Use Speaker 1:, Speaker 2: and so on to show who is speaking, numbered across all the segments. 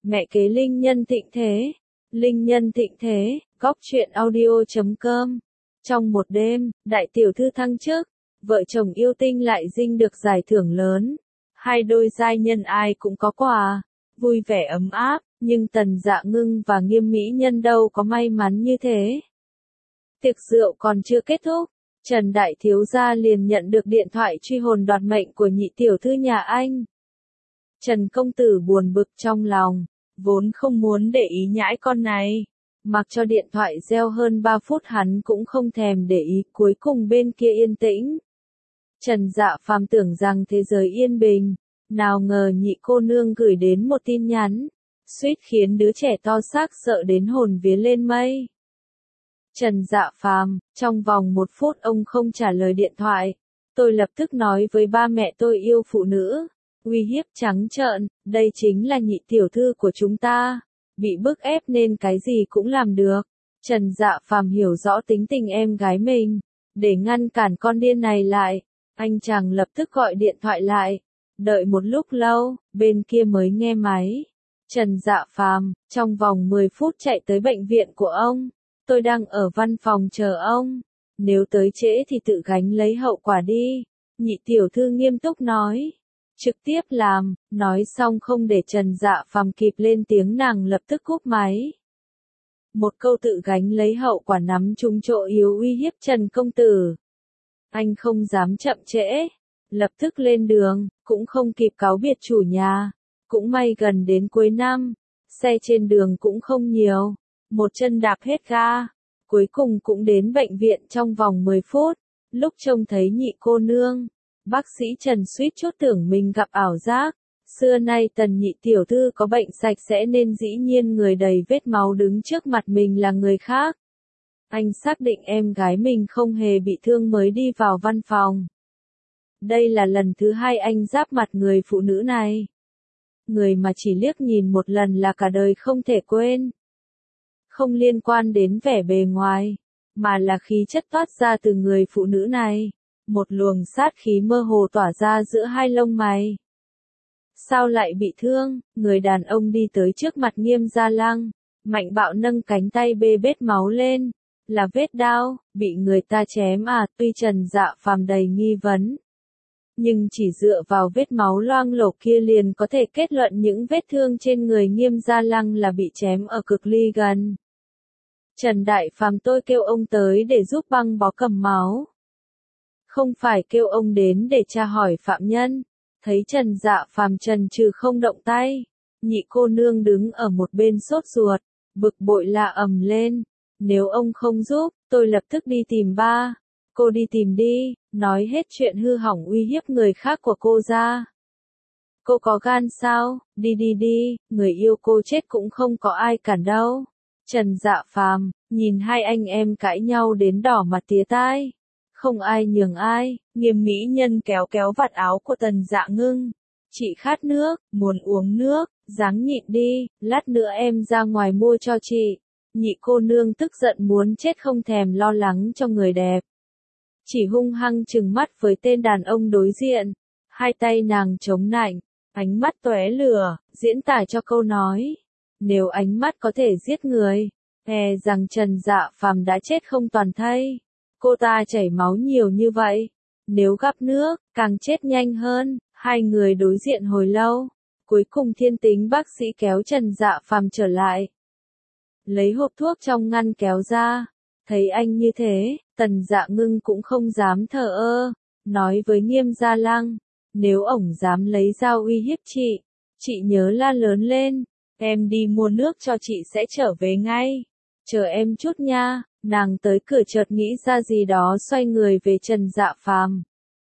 Speaker 1: Mẹ kế linh nhân thịnh thế. Linh nhân thịnh thế, góc truyện audio.com. Trong một đêm, đại tiểu thư thăng chức, vợ chồng yêu tinh lại dinh được giải thưởng lớn. Hai đôi giai nhân ai cũng có quà, vui vẻ ấm áp, nhưng Tần Dạ Ngưng và Nghiêm Mỹ Nhân đâu có may mắn như thế. Tiệc rượu còn chưa kết thúc, Trần Đại Thiếu Gia liền nhận được điện thoại truy hồn đoạt mệnh của nhị tiểu thư nhà anh. Trần công tử buồn bực trong lòng, vốn không muốn để ý nhãi con này. Mặc cho điện thoại reo hơn 3 phút hắn cũng không thèm để ý, cuối cùng bên kia yên tĩnh. Trần Dạ Phàm tưởng rằng thế giới yên bình, nào ngờ nhị cô nương gửi đến một tin nhắn, suýt khiến đứa trẻ to xác sợ đến hồn vía lên mây. Trần Dạ Phàm, trong vòng 1 phút ông không trả lời điện thoại, tôi lập tức nói với ba mẹ tôi yêu phụ nữ, uy hiếp trắng trợn, đây chính là nhị tiểu thư của chúng ta, bị bức ép nên cái gì cũng làm được. Trần Dạ Phàm hiểu rõ tính tình em gái mình, để ngăn cản con điên này lại, anh chàng lập tức gọi điện thoại lại, đợi một lúc lâu, bên kia mới nghe máy. Trần Dạ Phàm, trong vòng 10 phút chạy tới bệnh viện của ông, tôi đang ở văn phòng chờ ông, nếu tới trễ thì tự gánh lấy hậu quả đi, nhị tiểu thư nghiêm túc nói. Trực tiếp làm, nói xong không để Trần Dạ Phàm kịp lên tiếng nàng lập tức cúp máy. Một câu tự gánh lấy hậu quả nắm trúng chỗ yếu uy hiếp Trần công tử. Anh không dám chậm trễ, lập tức lên đường, cũng không kịp cáo biệt chủ nhà. Cũng may gần đến cuối năm, xe trên đường cũng không nhiều, một chân đạp hết ga, cuối cùng cũng đến bệnh viện trong vòng 10 phút, lúc trông thấy nhị cô nương. Bác sĩ Trần suýt chút tưởng mình gặp ảo giác, xưa nay Tần nhị tiểu thư có bệnh sạch sẽ nên dĩ nhiên người đầy vết máu đứng trước mặt mình là người khác. Anh xác định em gái mình không hề bị thương mới đi vào văn phòng. Đây là lần thứ 2 anh giáp mặt người phụ nữ này. Người mà chỉ liếc nhìn một lần là cả đời không thể quên. Không liên quan đến vẻ bề ngoài, mà là khí chất toát ra từ người phụ nữ này. Một luồng sát khí mơ hồ tỏa ra giữa hai lông mày. Sao lại bị thương? Người đàn ông đi tới trước mặt Nghiêm Gia Lăng, mạnh bạo nâng cánh tay bê bết máu lên. Là vết đao, bị người ta chém à? Tuy Trần Dạ Phàm đầy nghi vấn, nhưng chỉ dựa vào vết máu loang lổ kia liền có thể kết luận những vết thương trên người Nghiêm Gia Lăng là bị chém ở cực ly gần. Trần Đại Phàm, tôi kêu ông tới để giúp băng bó cầm máu. Không phải kêu ông đến để tra hỏi phạm nhân. Thấy Trần Dạ Phàm chần chừ không động tay, nhị cô nương đứng ở một bên sốt ruột, bực bội la ầm lên. Nếu ông không giúp, tôi lập tức đi tìm ba. Cô đi tìm đi, nói hết chuyện hư hỏng uy hiếp người khác của cô ra. Cô có gan sao? Đi đi đi, người yêu cô chết cũng không có ai cản đâu. Trần Dạ Phàm, nhìn hai anh em cãi nhau đến đỏ mặt tía tai. Không ai nhường ai, Nghiêm Mỹ Nhân kéo kéo vạt áo của Tần Dạ Ngưng. Chị khát nước, muốn uống nước, ráng nhịn đi, lát nữa em ra ngoài mua cho chị. Nhị cô nương tức giận muốn chết không thèm lo lắng cho người đẹp. Chỉ hung hăng trừng mắt với tên đàn ông đối diện. Hai tay nàng chống nạnh, ánh mắt tóe lửa, diễn tả cho câu nói. Nếu ánh mắt có thể giết người, e rằng Trần Dạ Phàm đã chết không toàn thây. Cô ta chảy máu nhiều như vậy, nếu gặp nước, càng chết nhanh hơn. Hai người đối diện hồi lâu, cuối cùng thiên tính bác sĩ kéo Trần Dạ Phàm trở lại. Lấy hộp thuốc trong ngăn kéo ra, thấy anh như thế, Tần Dạ Ngưng cũng không dám thờ ơ, nói với Nghiêm Gia Lăng, nếu ổng dám lấy dao uy hiếp chị nhớ la lớn lên, em đi mua nước cho chị sẽ trở về ngay, chờ em chút nha. Nàng tới cửa chợt nghĩ ra gì đó xoay người về Trần Dạ Phàm.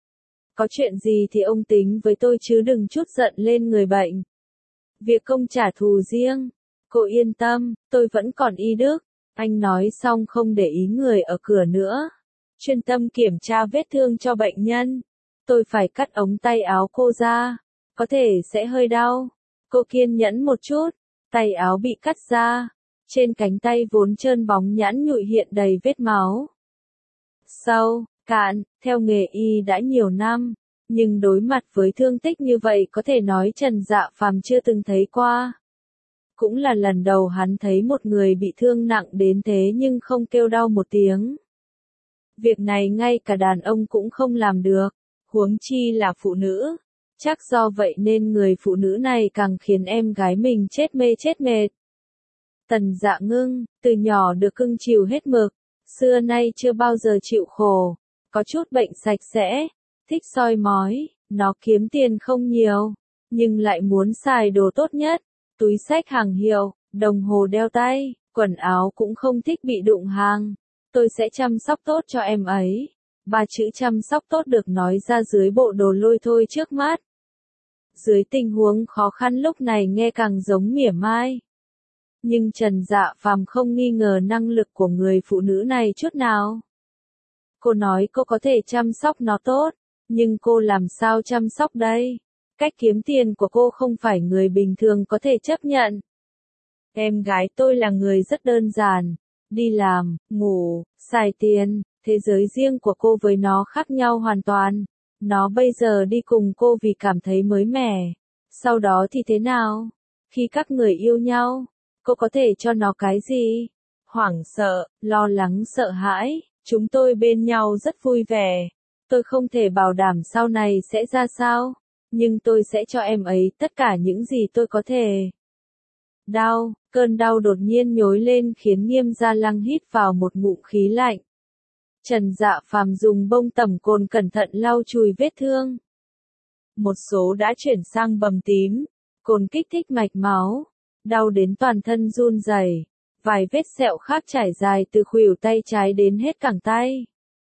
Speaker 1: Có chuyện gì thì ông tính với tôi chứ đừng chút giận lên người bệnh. Việc công trả thù riêng. Cô yên tâm, tôi vẫn còn y đức. Anh nói xong không để ý người ở cửa nữa. Chuyên tâm kiểm tra vết thương cho bệnh nhân. Tôi phải cắt ống tay áo cô ra. Có thể sẽ hơi đau. Cô kiên nhẫn một chút. Tay áo bị cắt ra. Trên cánh tay vốn trơn bóng nhẵn nhụi hiện đầy vết máu. Sâu, cạn, theo nghề y đã nhiều năm, nhưng đối mặt với thương tích như vậy có thể nói Trần Dạ Phàm chưa từng thấy qua. Cũng là lần đầu hắn thấy một người bị thương nặng đến thế nhưng không kêu đau một tiếng. Việc này ngay cả đàn ông cũng không làm được, huống chi là phụ nữ. Chắc do vậy nên người phụ nữ này càng khiến em gái mình chết mê chết mệt. Tần Dạ Ngưng, từ nhỏ được cưng chiều hết mực, xưa nay chưa bao giờ chịu khổ, có chút bệnh sạch sẽ, thích soi mói, nó kiếm tiền không nhiều, nhưng lại muốn xài đồ tốt nhất, túi xách hàng hiệu, đồng hồ đeo tay, quần áo cũng không thích bị đụng hàng. Tôi sẽ chăm sóc tốt cho em ấy. Ba chữ chăm sóc tốt được nói ra dưới bộ đồ lôi thôi trước mắt. Dưới tình huống khó khăn lúc này nghe càng giống mỉa mai. Nhưng Trần Dạ Phàm không nghi ngờ năng lực của người phụ nữ này chút nào. Cô nói cô có thể chăm sóc nó tốt, nhưng cô làm sao chăm sóc đây? Cách kiếm tiền của cô không phải người bình thường có thể chấp nhận. Em gái tôi là người rất đơn giản, đi làm, ngủ, xài tiền, thế giới riêng của cô với nó khác nhau hoàn toàn. Nó bây giờ đi cùng cô vì cảm thấy mới mẻ. Sau đó thì thế nào? Khi các người yêu nhau, cô có thể cho nó cái gì? Hoảng sợ, lo lắng sợ hãi, chúng tôi bên nhau rất vui vẻ. Tôi không thể bảo đảm sau này sẽ ra sao, nhưng tôi sẽ cho em ấy tất cả những gì tôi có thể. Đau, cơn đau đột nhiên nhối lên khiến Nghiêm Gia Lăng hít vào một ngụm khí lạnh. Trần Dạ Phàm dùng bông tẩm cồn cẩn thận lau chùi vết thương. Một số đã chuyển sang bầm tím, cồn kích thích mạch máu, đau đến toàn thân run rẩy, vài vết sẹo khác trải dài từ khuỷu tay trái đến hết cẳng tay.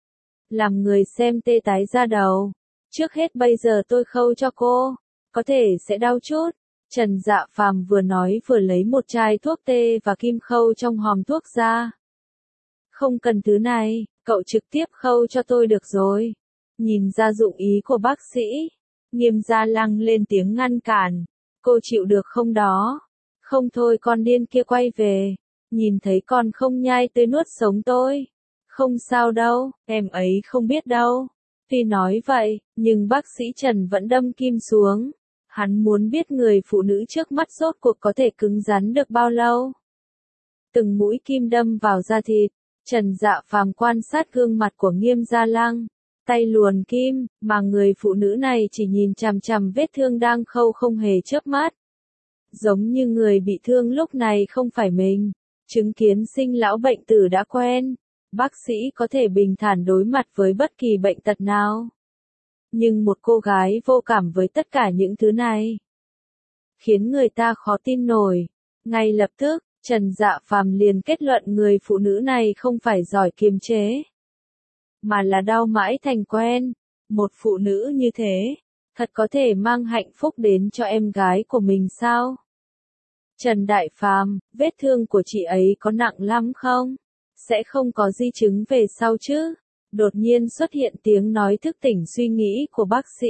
Speaker 1: Làm người xem tê tái da đầu. Trước hết bây giờ tôi khâu cho cô, có thể sẽ đau chút. Trần Dạ Phàm vừa nói vừa lấy một chai thuốc tê và kim khâu trong hòm thuốc ra. Không cần thứ này, cậu trực tiếp khâu cho tôi được rồi. Nhìn ra dụng ý của bác sĩ, Nghiêm Gia Lăng lên tiếng ngăn cản. Cô chịu được không đó? Không thôi con điên kia quay về. Nhìn thấy con không nhai tới nuốt sống tôi. Không sao đâu, em ấy không biết đâu. Tuy nói vậy, nhưng bác sĩ Trần vẫn đâm kim xuống. Hắn muốn biết người phụ nữ trước mắt rốt cuộc có thể cứng rắn được bao lâu. Từng mũi kim đâm vào da thịt, Trần Dạ Phàm quan sát gương mặt của Nghiêm Gia Lăng, tay luồn kim, mà người phụ nữ này chỉ nhìn chằm chằm vết thương đang khâu không hề chớp mắt. Giống như người bị thương lúc này không phải mình, chứng kiến sinh lão bệnh tử đã quen, bác sĩ có thể bình thản đối mặt với bất kỳ bệnh tật nào. Nhưng một cô gái vô cảm với tất cả những thứ này, khiến người ta khó tin nổi. Ngay lập tức, Trần Dạ Phàm liền kết luận người phụ nữ này không phải giỏi kiềm chế, mà là đau mãi thành quen. Một phụ nữ như thế, thật có thể mang hạnh phúc đến cho em gái của mình sao? Trần Đại Phàm, vết thương của chị ấy có nặng lắm không? Sẽ không có di chứng về sau chứ? Đột nhiên xuất hiện tiếng nói thức tỉnh suy nghĩ của bác sĩ.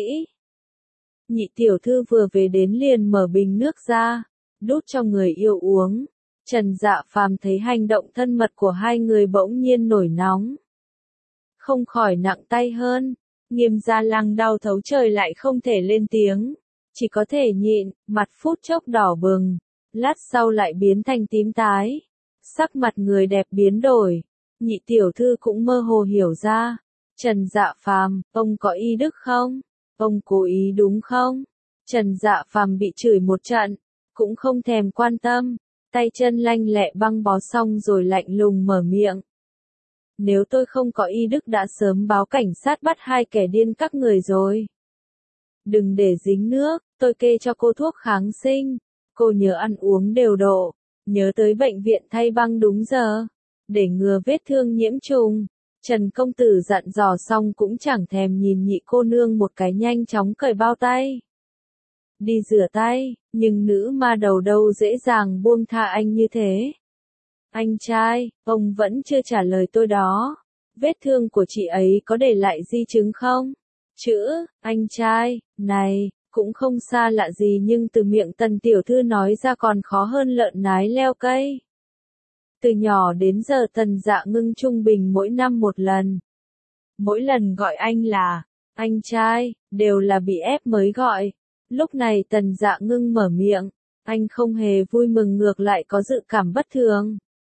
Speaker 1: Nhị tiểu thư vừa về đến liền mở bình nước ra, đút cho người yêu uống. Trần Dạ Phàm thấy hành động thân mật của hai người bỗng nhiên nổi nóng. Không khỏi nặng tay hơn, Nghiêm Gia Lăng đau thấu trời lại không thể lên tiếng. Chỉ có thể nhịn, mặt phút chốc đỏ bừng, lát sau lại biến thành tím tái. Sắc mặt người đẹp biến đổi, nhị tiểu thư cũng mơ hồ hiểu ra. Trần Dạ Phàm, ông có y đức không? Ông cố ý đúng không? Trần Dạ Phàm bị chửi một trận, cũng không thèm quan tâm, tay chân lanh lẹ băng bó xong rồi lạnh lùng mở miệng. Nếu tôi không có y đức đã sớm báo cảnh sát bắt hai kẻ điên các người rồi. Đừng để dính nước, tôi kê cho cô thuốc kháng sinh. Cô nhớ ăn uống đều độ, nhớ tới bệnh viện thay băng đúng giờ, để ngừa vết thương nhiễm trùng. Trần công tử dặn dò xong cũng chẳng thèm nhìn nhị cô nương một cái, nhanh chóng cởi bao tay. Đi rửa tay, nhưng nữ ma đầu đâu dễ dàng buông tha anh như thế. Anh trai, ông vẫn chưa trả lời tôi đó. Vết thương của chị ấy có để lại di chứng không? Chữ, anh trai, này, cũng không xa lạ gì nhưng từ miệng Tần tiểu thư nói ra còn khó hơn lợn nái leo cây. Từ nhỏ đến giờ Tần Dạ Ngưng trung bình mỗi năm một lần. Mỗi lần gọi anh là anh trai, đều là bị ép mới gọi. Lúc này Tần Dạ Ngưng mở miệng, Anh không hề vui mừng, ngược lại có dự cảm bất thường.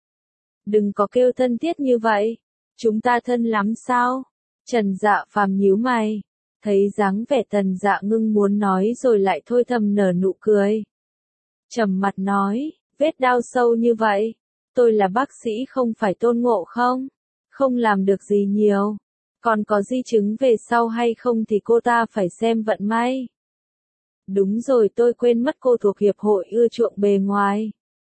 Speaker 1: Đừng có kêu thân thiết như vậy. Chúng ta thân lắm sao? Trần Dạ Phàm nhíu mày. Thấy dáng vẻ Tần Dạ Ngưng muốn nói rồi lại thôi thầm nở nụ cười. Trầm mặt nói, vết đau sâu như vậy. Tôi là bác sĩ không phải Tôn Ngộ Không. Không làm được gì nhiều. Còn có di chứng về sau hay không thì cô ta phải xem vận may. Đúng rồi, tôi quên mất cô thuộc hiệp hội ưa chuộng bề ngoài.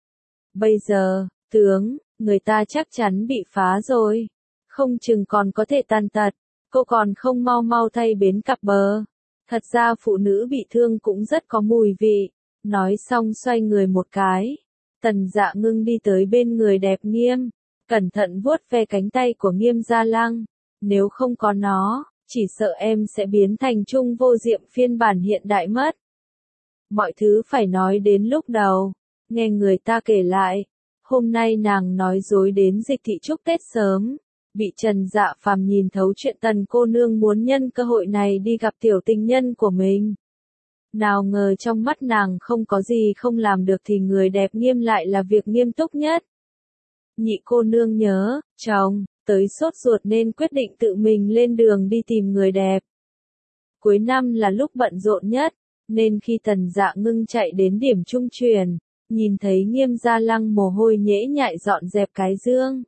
Speaker 1: Bây giờ, tướng, người ta chắc chắn bị phá rồi. Không chừng còn có thể tàn tật. Cô còn không mau mau thay bến cặp bờ. Thật ra phụ nữ bị thương cũng rất có mùi vị. Nói xong xoay người một cái. Tần Dạ Ngưng đi tới bên người đẹp Nghiêm. Cẩn thận vuốt ve cánh tay của Nghiêm Gia Lăng. Nếu không có nó, chỉ sợ em sẽ biến thành Trung Vô Diệm phiên bản hiện đại mất. Mọi thứ phải nói đến lúc đầu. Nghe người ta kể lại. Hôm nay nàng nói dối đến Dịch Thị chúc Tết sớm. Bị Trần Dạ Phàm nhìn thấu chuyện Tần cô nương muốn nhân cơ hội này đi gặp tiểu tình nhân của mình. Nào ngờ trong mắt nàng không có gì không làm được thì người đẹp Nghiêm lại là việc nghiêm túc nhất. Nhị cô nương nhớ, chồng, tới sốt ruột nên quyết định tự mình lên đường đi tìm người đẹp. Cuối năm là lúc bận rộn nhất, nên khi Tần Dạ Ngưng chạy đến điểm trung chuyển, nhìn thấy Nghiêm Gia Lăng mồ hôi nhễ nhại dọn dẹp cái dương.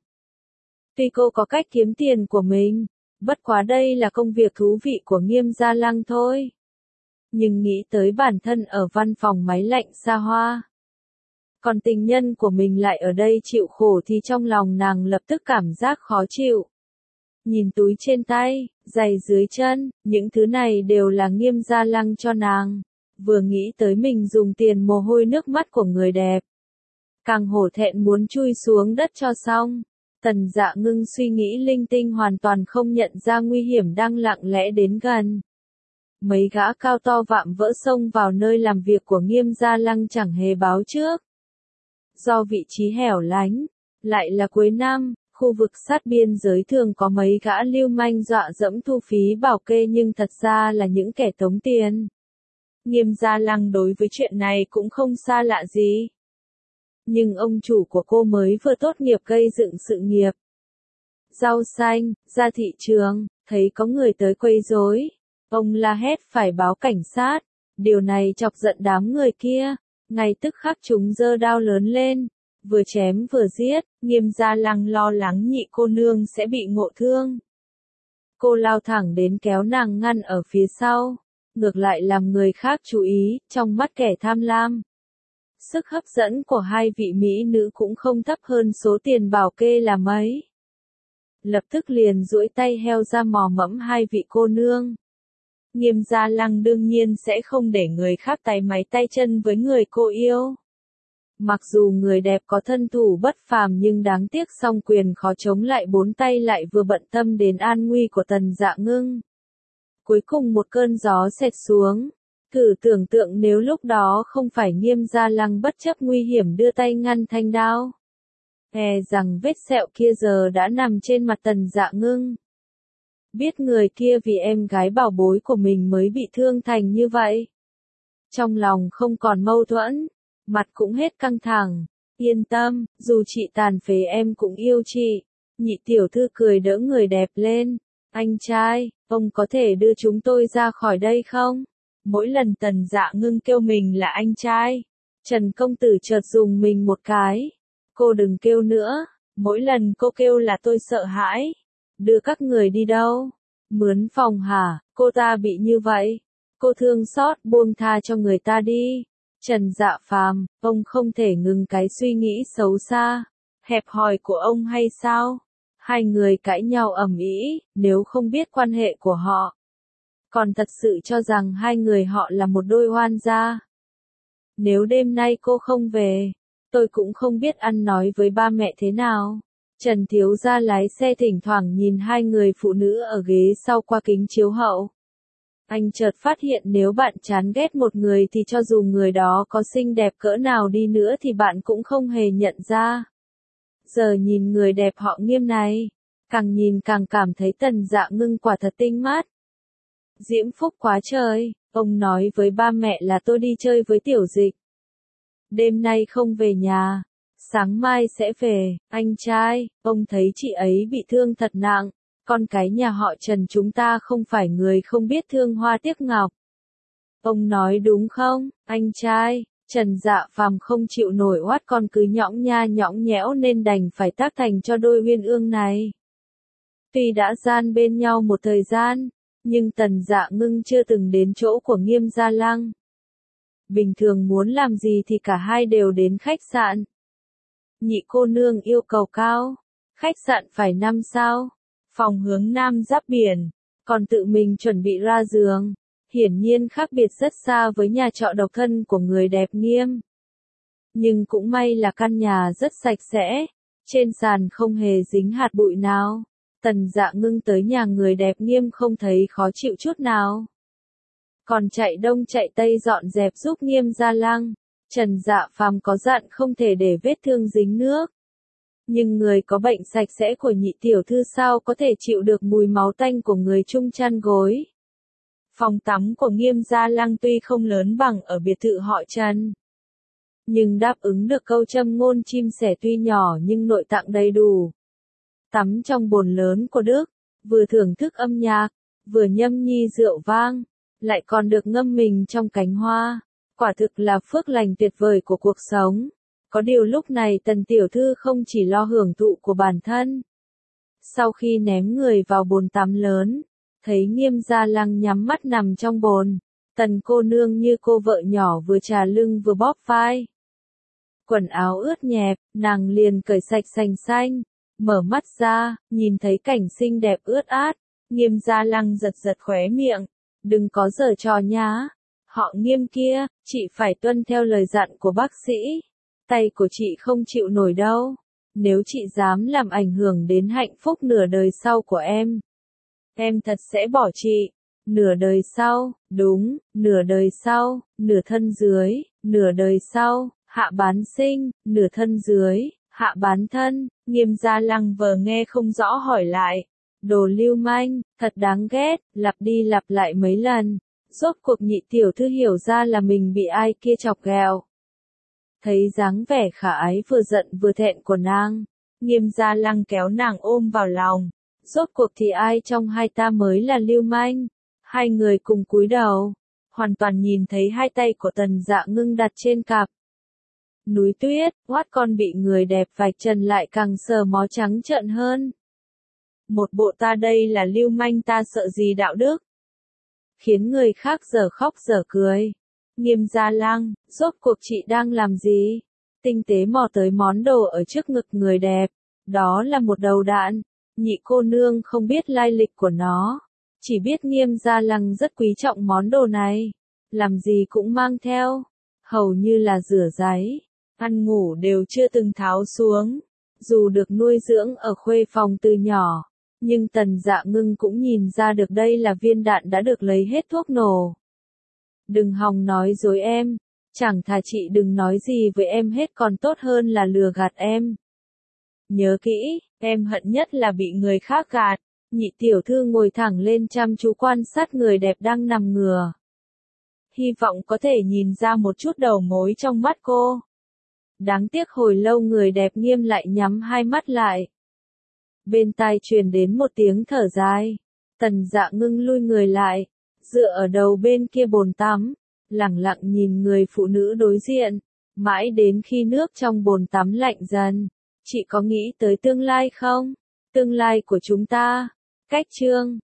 Speaker 1: Tuy cô có cách kiếm tiền của mình, bất quá đây là công việc thú vị của Nghiêm Gia Lăng thôi. Nhưng nghĩ tới bản thân ở văn phòng máy lạnh xa hoa, còn tình nhân của mình lại ở đây chịu khổ thì trong lòng nàng lập tức cảm giác khó chịu. Nhìn túi trên tay, giày dưới chân, những thứ này đều là Nghiêm Gia Lăng cho nàng. Vừa nghĩ tới mình dùng tiền mồ hôi nước mắt của người đẹp, càng hổ thẹn muốn chui xuống đất cho xong. Tần Dạ Ngưng suy nghĩ linh tinh, hoàn toàn không nhận ra nguy hiểm đang lặng lẽ đến gần. Mấy gã cao to vạm vỡ xông vào nơi làm việc của Nghiêm Gia Lăng chẳng hề báo trước. Do vị trí hẻo lánh, lại là cuối năm, khu vực sát biên giới thường có mấy gã lưu manh dọa dẫm thu phí bảo kê nhưng thật ra là những kẻ tống tiền. Nghiêm Gia Lăng đối với chuyện này cũng không xa lạ gì. Nhưng ông chủ của cô mới vừa tốt nghiệp gây dựng sự nghiệp. Rau xanh, ra thị trường, thấy có người tới quấy rối. Ông la hét phải báo cảnh sát. Điều này chọc giận đám người kia. Ngay tức khắc chúng giơ đao lớn lên. Vừa chém vừa giết, Nghiêm Gia Lăng lo lắng nhị cô nương sẽ bị ngộ thương. Cô lao thẳng đến kéo nàng ngăn ở phía sau. Ngược lại làm người khác chú ý, trong mắt kẻ tham lam. Sức hấp dẫn của hai vị mỹ nữ cũng không thấp hơn số tiền bảo kê là mấy. Lập tức liền duỗi tay heo ra mò mẫm hai vị cô nương. Nghiêm Gia Lăng đương nhiên sẽ không để người khác tay máy tay chân với người cô yêu. Mặc dù người đẹp có thân thủ bất phàm nhưng đáng tiếc song quyền khó chống lại bốn tay lại vừa bận tâm đến an nguy của Tần Dạ Ngưng. Cuối cùng một cơn gió xẹt xuống. Thử tưởng tượng nếu lúc đó không phải Nghiêm Gia Lăng bất chấp nguy hiểm đưa tay ngăn thanh đao. E rằng vết sẹo kia giờ đã nằm trên mặt Tần Dạ Ngưng. Biết người kia vì em gái bảo bối của mình mới bị thương thành như vậy. Trong lòng không còn mâu thuẫn, mặt cũng hết căng thẳng. Yên tâm, dù chị tàn phế em cũng yêu chị. Nhị tiểu thư cười đỡ người đẹp lên. Anh trai, ông có thể đưa chúng tôi ra khỏi đây không? Mỗi lần Tần Dạ Ngưng kêu mình là anh trai, Trần công tử chợt dùng mình một cái. Cô đừng kêu nữa, mỗi lần cô kêu là tôi sợ hãi. Đưa các người đi đâu? Mướn phòng hả? Cô ta bị như vậy. Cô thương xót buông tha cho người ta đi. Trần Dạ Phàm, ông không thể ngừng cái suy nghĩ xấu xa, hẹp hòi của ông hay sao? Hai người cãi nhau ầm ĩ, nếu không biết quan hệ của họ. Còn thật sự cho rằng hai người họ là một đôi oan gia. Nếu đêm nay cô không về, tôi cũng không biết ăn nói với ba mẹ thế nào. Trần thiếu gia lái xe thỉnh thoảng nhìn hai người phụ nữ ở ghế sau qua kính chiếu hậu. Anh chợt phát hiện nếu bạn chán ghét một người thì cho dù người đó có xinh đẹp cỡ nào đi nữa thì bạn cũng không hề nhận ra. Giờ nhìn người đẹp họ Nghiêm này, càng nhìn càng cảm thấy Tần Dạ Ngưng quả thật tinh mắt. Diễm phúc quá trời, ông nói với ba mẹ là tôi đi chơi với Tiểu Dịch. đêm nay không về nhà, sáng mai sẽ về, anh trai, ông thấy chị ấy bị thương thật nặng, con cái nhà họ Trần chúng ta không phải người không biết thương hoa tiếc ngọc. Ông nói đúng không, anh trai? Trần Dạ Phàm không chịu nổi oát con cứ nhõng nha nhõng nhẽo nên đành phải tác thành cho đôi uyên ương này. Tuy đã gian bên nhau một thời gian, nhưng Tần Dạ Ngưng chưa từng đến chỗ của Nghiêm Gia Lăng. Bình thường muốn làm gì thì cả hai đều đến khách sạn. Nhị cô nương yêu cầu cao, khách sạn phải 5 sao, phòng hướng nam giáp biển, còn tự mình chuẩn bị ra giường. Hiển nhiên khác biệt rất xa với nhà trọ độc thân của người đẹp Nghiêm. Nhưng cũng may là căn nhà rất sạch sẽ, trên sàn không hề dính hạt bụi nào. Tần Dạ Ngưng tới nhà người đẹp Nghiêm không thấy khó chịu chút nào. Còn chạy đông chạy tây dọn dẹp giúp Nghiêm Gia Lăng. Trần Dạ Phàm có dặn không thể để vết thương dính nước. Nhưng người có bệnh sạch sẽ của nhị tiểu thư sao có thể chịu được mùi máu tanh của người chung chăn gối. Phòng tắm của Nghiêm Gia Lăng tuy không lớn bằng ở biệt thự họ Trần, nhưng đáp ứng được câu châm ngôn chim sẻ tuy nhỏ nhưng nội tạng đầy đủ. Tắm trong bồn lớn của Đức, vừa thưởng thức âm nhạc, vừa nhâm nhi rượu vang, lại còn được ngâm mình trong cánh hoa. Quả thực là phước lành tuyệt vời của cuộc sống. Có điều lúc này Tần tiểu thư không chỉ lo hưởng thụ của bản thân. Sau khi ném người vào bồn tắm lớn, thấy Nghiêm Gia Lăng nhắm mắt nằm trong bồn, Tần cô nương như cô vợ nhỏ vừa trà lưng vừa bóp vai. Quần áo ướt nhẹp, nàng liền cởi sạch sành xanh, mở mắt ra, nhìn thấy cảnh xinh đẹp ướt át, Nghiêm Gia Lăng giật giật khóe miệng, đừng có giở trò nhá, họ Nghiêm kia, chị phải tuân theo lời dặn của bác sĩ, tay của chị không chịu nổi đâu, nếu chị dám làm ảnh hưởng đến hạnh phúc nửa đời sau của em thật sẽ bỏ chị. Nửa đời sau, đúng, nửa đời sau, nửa thân dưới, nửa đời sau, hạ bán sinh, nửa thân dưới, hạ bán thân. Nghiêm Gia Lăng vờ nghe không rõ hỏi lại. Đồ lưu manh, thật đáng ghét, lặp đi lặp lại mấy lần. Rốt cuộc nhị tiểu thư hiểu ra là mình bị ai kia chọc ghẹo. Thấy dáng vẻ khả ái vừa giận vừa thẹn của nàng, Nghiêm Gia Lăng kéo nàng ôm vào lòng. Rốt cuộc thì ai trong hai ta mới là lưu manh? Hai người cùng cúi đầu, hoàn toàn nhìn thấy hai tay của Tần Dạ Ngưng đặt trên cặp. Núi tuyết, hoát con bị người đẹp vạch trần lại càng sờ mó trắng trợn hơn. Một bộ ta đây là lưu manh ta sợ gì đạo đức? Khiến người khác dở khóc dở cười. Nghiêm Gia Lăng, rốt cuộc chị đang làm gì? Tinh tế mò tới món đồ ở trước ngực người đẹp. Đó là một đầu đạn. Nhị cô nương không biết lai lịch của nó. Chỉ biết Nghiêm Gia Lăng rất quý trọng món đồ này. Làm gì cũng mang theo. Hầu như là rửa ráy, ăn ngủ đều chưa từng tháo xuống. Dù được nuôi dưỡng ở khuê phòng từ nhỏ, nhưng Tần Dạ Ngưng cũng nhìn ra được đây là viên đạn đã được lấy hết thuốc nổ. Đừng hòng nói dối em, chẳng thà chị đừng nói gì với em hết còn tốt hơn là lừa gạt em. Nhớ kỹ, em hận nhất là bị người khác gạt. Nhị tiểu thư ngồi thẳng lên chăm chú quan sát người đẹp đang nằm ngửa. Hy vọng có thể nhìn ra một chút đầu mối trong mắt cô. Đáng tiếc hồi lâu người đẹp Nghiêm lại nhắm hai mắt lại. Bên tai truyền đến một tiếng thở dài. Tần Dạ Ngưng lui người lại, dựa ở đầu bên kia bồn tắm, lẳng lặng nhìn người phụ nữ đối diện, mãi đến khi nước trong bồn tắm lạnh dần. Chị có nghĩ tới tương lai không? Tương lai của chúng ta. Cách chương